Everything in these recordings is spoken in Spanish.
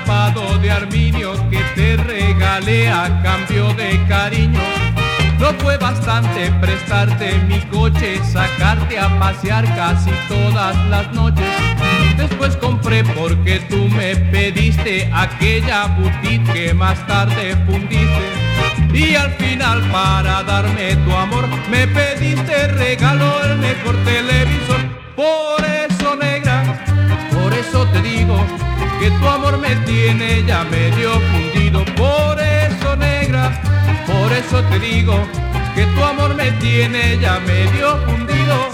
tapado de arminio que te regalé a cambio de cariño. No fue bastante prestarte mi coche, sacarte a pasear casi todas las noches. Después compré porque tú me pediste aquella boutique que más tarde fundiste. Y al final, para darme tu amor, me pediste regalo el mejor televisor. Por eso, negra, por eso te digo que tu amor me tiene ya medio fundido. Por eso, negra, por eso te digo que tu amor me tiene ya medio fundido.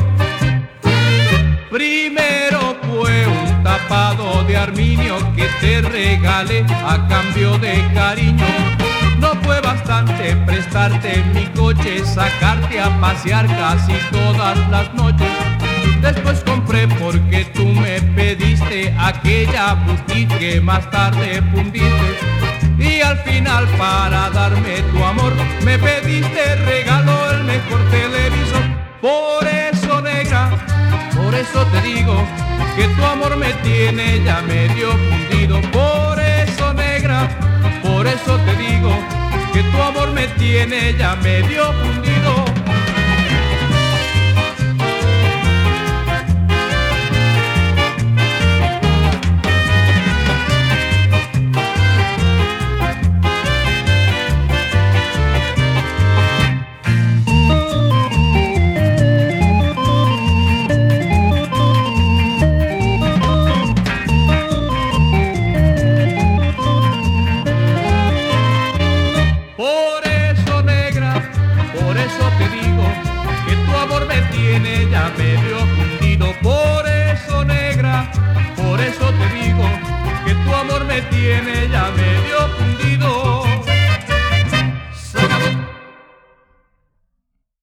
Primero fue un tapado de arminio que te regalé a cambio de cariño. No fue bastante prestarte mi coche, sacarte a pasear casi todas las noches. Después compré porque tú me pediste aquella boutique que más tarde fundiste. Y al final, para darme tu amor, me pediste regalo el mejor televisor. Por eso, negra, por eso te digo que tu amor me tiene ya medio fundido. Por eso, negra, por eso te digo que tu amor me tiene ya medio fundido. Por eso, negra, por eso te digo que tu amor me tiene ya medio fundido. Por eso, negra, por eso te digo que tu amor me tiene ya medio